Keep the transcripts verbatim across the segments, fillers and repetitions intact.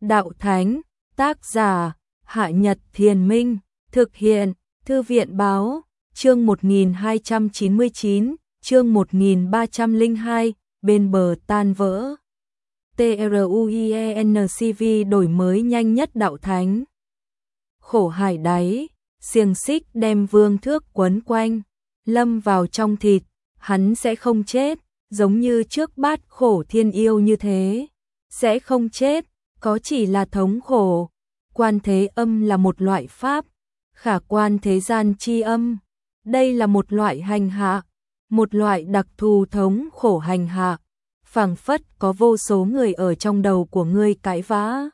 Đạo Thánh, tác giả, Hạ Nhật Thiền Minh, thực hiện, Thư viện Báo, chương một nghìn hai trăm chín mươi chín, chương một nghìn ba trăm lẻ hai, bên bờ tan vỡ. TRUIENCV đổi mới nhanh nhất Đạo Thánh. Khổ hải đáy, xiềng xích đem Vương Thước quấn quanh, lâm vào trong thịt, hắn sẽ không chết, giống như trước Bát Khổ Thiên Yêu như thế, sẽ không chết, có chỉ là thống khổ. Quan thế âm là một loại pháp, khả quan thế gian chi âm, đây là một loại hành hạ, một loại đặc thù thống khổ hành hạ, phảng phất có vô số người ở trong đầu của ngươi cãi vã,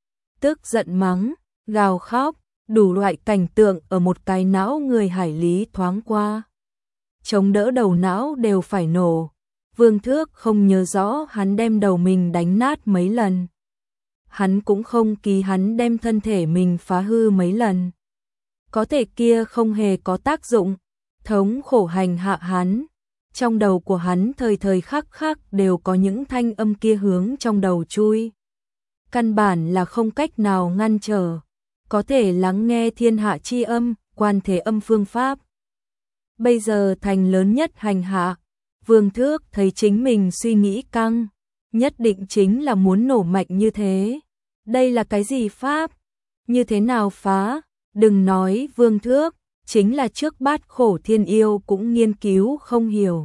tức giận mắng, gào khóc, đủ loại cảnh tượng ở một cái não người hải lý thoáng qua. Chống đỡ đầu não đều phải nổ. Vương Thước không nhớ rõ hắn đem đầu mình đánh nát mấy lần. Hắn cũng không ký hắn đem thân thể mình phá hư mấy lần. Có thể kia không hề có tác dụng, thống khổ hành hạ hắn. Trong đầu của hắn thời thời khắc khắc đều có những thanh âm kia hướng trong đầu chui. Căn bản là không cách nào ngăn trở, có thể lắng nghe thiên hạ chi âm, quan thế âm phương pháp. Bây giờ thành lớn nhất hành hạ, Vương Thước thấy chính mình suy nghĩ căng, nhất định chính là muốn nổ mạnh như thế. Đây là cái gì pháp? Như thế nào phá? Đừng nói Vương Thước, chính là trước Bát Khổ Thiên Yêu cũng nghiên cứu không hiểu.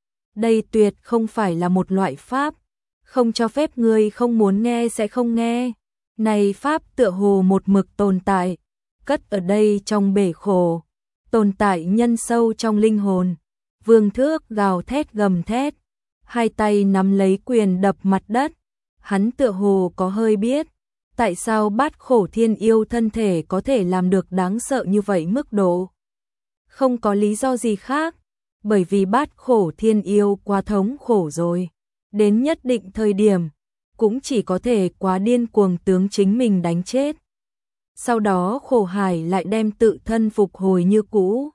Đây tuyệt không phải là một loại pháp, không cho phép người không muốn nghe sẽ không nghe. Này pháp tựa hồ một mực tồn tại, cất ở đây trong bể khổ, tồn tại nhân sâu trong linh hồn. Vương Thước gào thét gầm thét, hai tay nắm lấy quyền đập mặt đất. Hắn tựa hồ có hơi biết, tại sao Bát Khổ Thiên Yêu thân thể có thể làm được đáng sợ như vậy mức độ. Không có lý do gì khác, bởi vì Bát Khổ Thiên Yêu quá thống khổ rồi. Đến nhất định thời điểm, cũng chỉ có thể quá điên cuồng tướng chính mình đánh chết. Sau đó khổ hải lại đem tự thân phục hồi như cũ.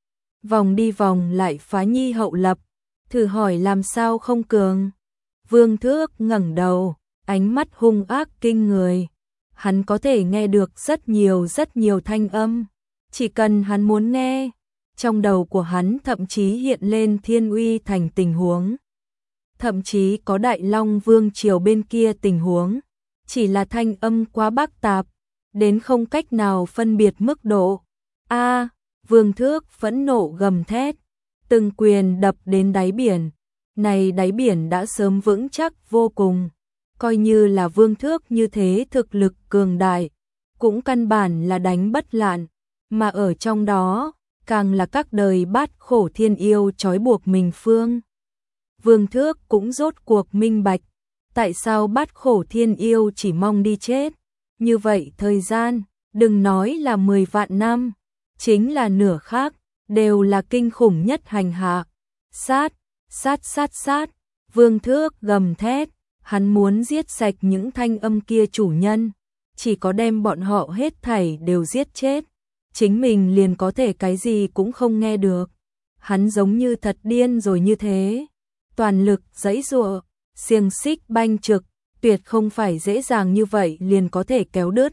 Vòng đi vòng lại phá nhi hậu lập, thử hỏi làm sao không cường. Vương Thước ngẩng đầu, ánh mắt hung ác kinh người. Hắn có thể nghe được rất nhiều rất nhiều thanh âm, chỉ cần hắn muốn nghe. Trong đầu của hắn thậm chí hiện lên Thiên Uy Thành tình huống, thậm chí có Đại Long Vương triều bên kia tình huống, chỉ là thanh âm quá bác tạp, đến không cách nào phân biệt mức độ. A, à, Vương Thước phẫn nộ gầm thét, từng quyền đập đến đáy biển. Này đáy biển đã sớm vững chắc vô cùng, coi như là Vương Thước như thế thực lực cường đại, cũng căn bản là đánh bất lạn, mà ở trong đó, càng là các đời Bát Khổ Thiên Yêu trói buộc mình phương. Vương Thước cũng rốt cuộc minh bạch, tại sao Bát Khổ Thiên Yêu chỉ mong đi chết. Như vậy thời gian, đừng nói là mười vạn năm, chính là nửa khác, đều là kinh khủng nhất hành hạ. Sát, sát sát sát, Vương Thước gầm thét, hắn muốn giết sạch những thanh âm kia chủ nhân, chỉ có đem bọn họ hết thảy đều giết chết, chính mình liền có thể cái gì cũng không nghe được. Hắn giống như thật điên rồi như thế, toàn lực giãy giụa, xiềng xích banh trực, tuyệt không phải dễ dàng như vậy liền có thể kéo đứt.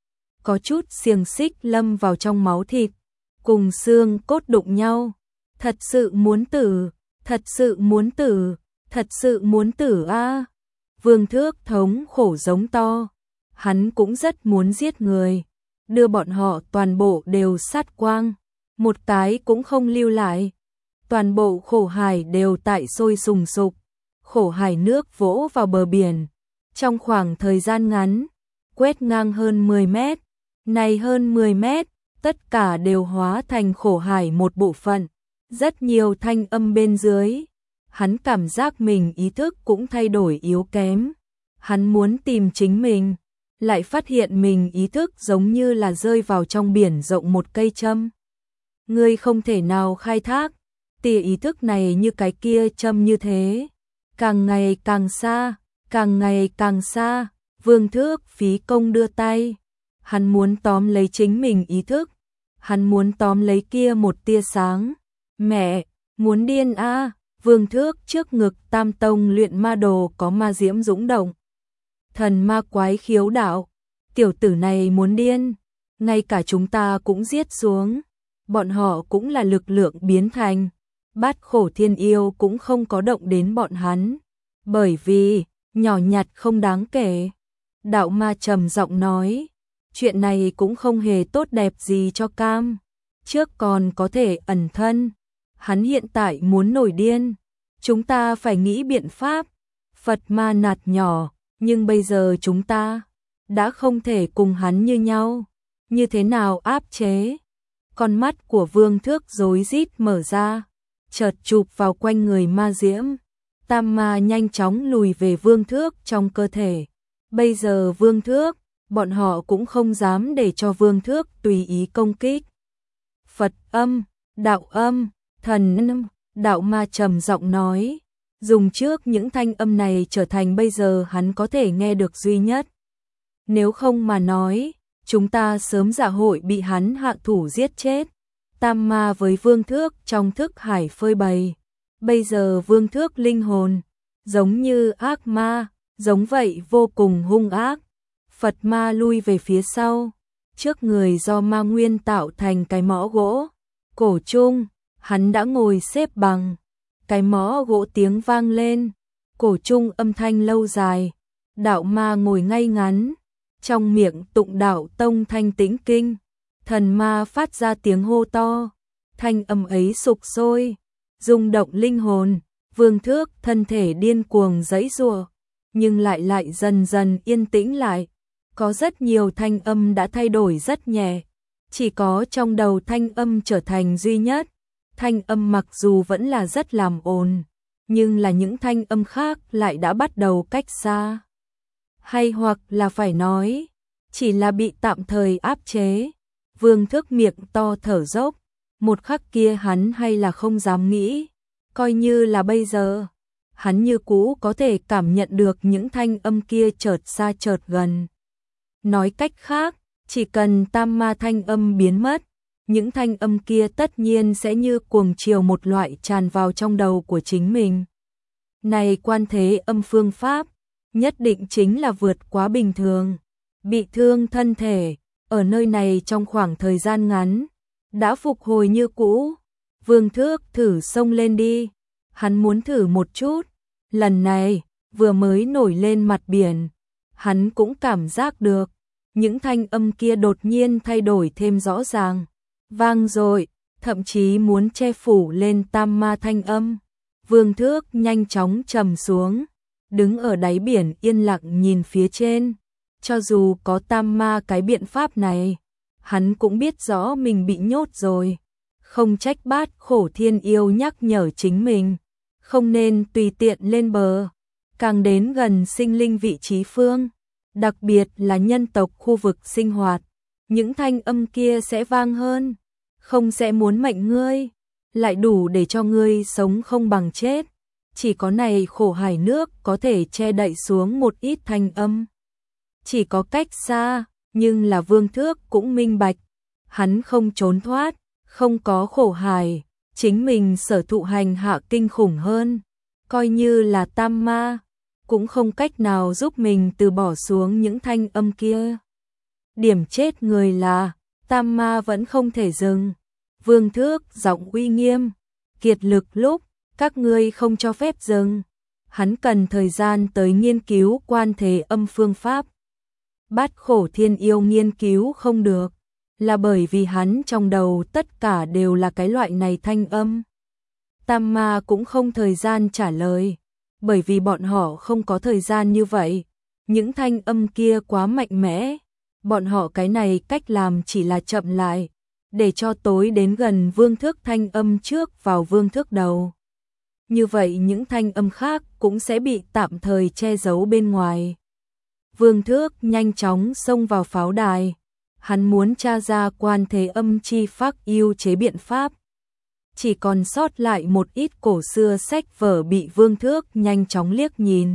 Có chút xiềng xích lâm vào trong máu thịt, cùng xương cốt đụng nhau. Thật sự muốn tử, thật sự muốn tử, thật sự muốn tử a. À. Vương Thước thống khổ giống to, hắn cũng rất muốn giết người, đưa bọn họ toàn bộ đều sát quang, một cái cũng không lưu lại. Toàn bộ khổ hải đều tại sôi sùng sục, khổ hải nước vỗ vào bờ biển, trong khoảng thời gian ngắn, quét ngang hơn mười mét, này hơn mười mét, tất cả đều hóa thành khổ hải một bộ phận, rất nhiều thanh âm bên dưới. Hắn cảm giác mình ý thức cũng thay đổi yếu kém, hắn muốn tìm chính mình, lại phát hiện mình ý thức giống như là rơi vào trong biển rộng một cây châm. Ngươi không thể nào khai thác, tia ý thức này như cái kia châm như thế, càng ngày càng xa, càng ngày càng xa. Vương Thước phí công đưa tay, hắn muốn tóm lấy chính mình ý thức, hắn muốn tóm lấy kia một tia sáng. Mẹ, muốn điên a. À. Vương Thước trước ngực Tam Tông luyện ma đồ có ma diễm dũng động, thần ma quái khiếu đạo, tiểu tử này muốn điên, ngay cả chúng ta cũng giết xuống, bọn họ cũng là lực lượng biến thành, Bát Khổ Thiên Yêu cũng không có động đến bọn hắn, bởi vì, nhỏ nhặt không đáng kể. Đạo ma trầm giọng nói, chuyện này cũng không hề tốt đẹp gì cho Cam, trước còn có thể ẩn thân, hắn hiện tại muốn nổi điên, chúng ta phải nghĩ biện pháp. Phật ma nạt nhỏ, nhưng bây giờ chúng ta đã không thể cùng hắn như nhau, như thế nào áp chế? Con mắt của Vương Thước rối rít mở ra, chợt chụp vào quanh người ma diễm, tam ma nhanh chóng lùi về Vương Thước trong cơ thể. Bây giờ Vương Thước, bọn họ cũng không dám để cho Vương Thước tùy ý công kích. Phật âm, đạo âm, thần âm, đạo ma trầm giọng nói, dùng trước những thanh âm này trở thành bây giờ hắn có thể nghe được duy nhất. Nếu không mà nói, chúng ta sớm dạ hội bị hắn hạ thủ giết chết. Tam ma với Vương Thước trong thức hải phơi bày. Bây giờ Vương Thước linh hồn, giống như ác ma, giống vậy vô cùng hung ác. Phật ma lui về phía sau, trước người do ma nguyên tạo thành cái mõ gỗ. Cổ trung, hắn đã ngồi xếp bằng. Cái mõ gỗ tiếng vang lên, cổ trung âm thanh lâu dài. Đạo ma ngồi ngay ngắn, trong miệng tụng đạo tông thanh tĩnh kinh. Thần ma phát ra tiếng hô to, thanh âm ấy sục sôi, rung động linh hồn. Vương Thước thân thể điên cuồng giãy giụa, nhưng lại lại dần dần yên tĩnh lại. Có rất nhiều thanh âm đã thay đổi rất nhẹ, chỉ có trong đầu thanh âm trở thành duy nhất. Thanh âm mặc dù vẫn là rất làm ồn, nhưng là những thanh âm khác lại đã bắt đầu cách xa. Hay hoặc là phải nói, chỉ là bị tạm thời áp chế. Vương Thước miệng to thở dốc, một khắc kia hắn hay là không dám nghĩ, coi như là bây giờ, hắn như cũ có thể cảm nhận được những thanh âm kia chợt xa chợt gần. Nói cách khác, chỉ cần tam ma thanh âm biến mất, những thanh âm kia tất nhiên sẽ như cuồng triều một loại tràn vào trong đầu của chính mình. Này quan thế âm phương pháp, nhất định chính là vượt quá bình thường. Bị thương thân thể, ở nơi này trong khoảng thời gian ngắn, đã phục hồi như cũ. Vương Thước thử xông lên đi, hắn muốn thử một chút. Lần này, vừa mới nổi lên mặt biển, hắn cũng cảm giác được, những thanh âm kia đột nhiên thay đổi thêm rõ ràng, vang dội, thậm chí muốn che phủ lên tam ma thanh âm. Vương Thước nhanh chóng trầm xuống, đứng ở đáy biển yên lặng nhìn phía trên. Cho dù có tam ma cái biện pháp này, hắn cũng biết rõ mình bị nhốt rồi. Không trách Bát Khổ Thiên Yêu nhắc nhở chính mình, không nên tùy tiện lên bờ, càng đến gần sinh linh vị trí phương, đặc biệt là nhân tộc khu vực sinh hoạt, những thanh âm kia sẽ vang hơn, không sẽ muốn mệnh ngươi, lại đủ để cho ngươi sống không bằng chết. Chỉ có này khổ hải nước có thể che đậy xuống một ít thanh âm. Chỉ có cách xa, nhưng là Vương Thước cũng minh bạch, hắn không trốn thoát, không có khổ hải, chính mình sở thụ hành hạ kinh khủng hơn, coi như là tam ma, cũng không cách nào giúp mình từ bỏ xuống những thanh âm kia. Điểm chết người là, tam ma vẫn không thể dừng. Vương Thước giọng uy nghiêm, kiệt lực lúc, các ngươi không cho phép dừng. Hắn cần thời gian tới nghiên cứu quan thế âm phương pháp. Bát Khổ Thiên Yêu nghiên cứu không được, là bởi vì hắn trong đầu tất cả đều là cái loại này thanh âm. Tam ma cũng không thời gian trả lời, bởi vì bọn họ không có thời gian như vậy. Những thanh âm kia quá mạnh mẽ, bọn họ cái này cách làm chỉ là chậm lại, để cho tối đến gần Vương Thước thanh âm trước vào Vương Thước đầu. Như vậy những thanh âm khác cũng sẽ bị tạm thời che giấu bên ngoài. Vương Thước nhanh chóng xông vào pháo đài, hắn muốn tra ra quan thế âm chi pháp yêu chế biện pháp. Chỉ còn sót lại một ít cổ xưa sách vở bị Vương Thước nhanh chóng liếc nhìn.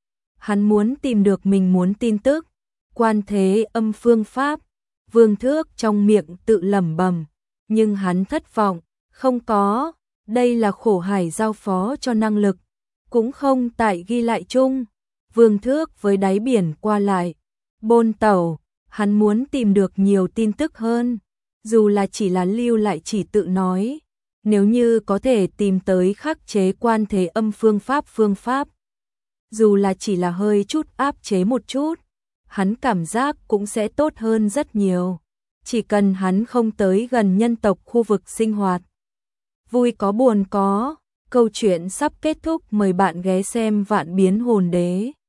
Hắn muốn tìm được mình muốn tin tức, quan thế âm phương pháp. Vương Thước trong miệng tự lẩm bẩm, nhưng hắn thất vọng, không có, đây là khổ hải giao phó cho năng lực, cũng không tại ghi lại chung. Vương Thước với đáy biển qua lại, bôn tẩu, Hắn muốn tìm được nhiều tin tức hơn, dù là chỉ là lưu lại chỉ tự nói, nếu như có thể tìm tới khắc chế quan thế âm phương pháp phương pháp, dù là chỉ là hơi chút áp chế một chút, hắn cảm giác cũng sẽ tốt hơn rất nhiều. Chỉ cần hắn không tới gần nhân tộc khu vực sinh hoạt. Vui có buồn có, câu chuyện sắp kết thúc, mời bạn ghé xem Vạn Biến Hồn Đế.